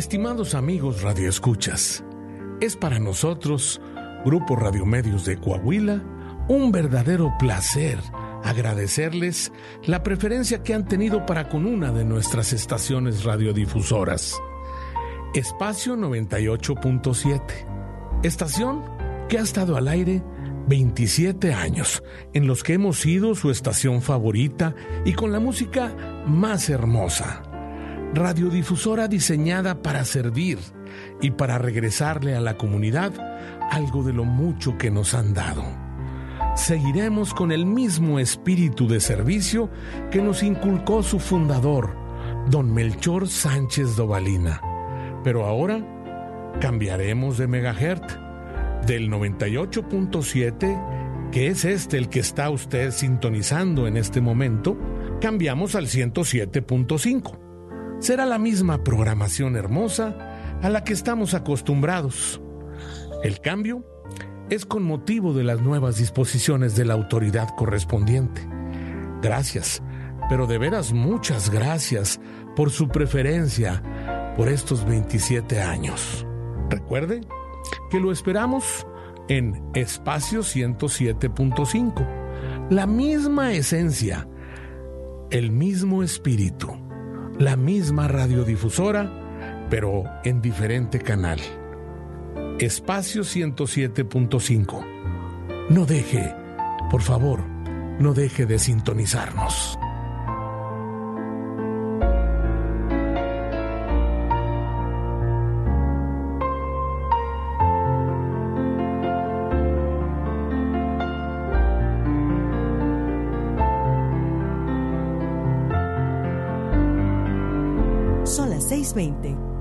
Estimados amigos radioescuchas, es para nosotros, Grupo Radiomedios de Coahuila, un verdadero placer agradecerles la preferencia que han tenido para con una de nuestras estaciones radiodifusoras. Espacio 98.7, estación que ha estado al aire 27 años, en los que hemos sido su estación favorita y con la música más hermosa. Radiodifusora diseñada para servir y para regresarle a la comunidad algo de lo mucho que nos han dado. Seguiremos con el mismo espíritu de servicio que nos inculcó su fundador, don Melchor Sánchez Dovalina. Pero ahora cambiaremos de megahertz, del 98.7, que es el que está usted sintonizando en este momento, cambiamos al 107.5. Será la misma programación hermosa a la que estamos acostumbrados. El cambio es con motivo de las nuevas disposiciones de la autoridad correspondiente. Gracias, pero de veras muchas gracias por su preferencia por estos 27 años. Recuerde que lo esperamos en Espacio 107.5. La misma esencia, el mismo espíritu, la misma radiodifusora, pero en diferente canal. Espacio 107.5. No deje, por favor, no deje de sintonizarnos. Son las 6:20.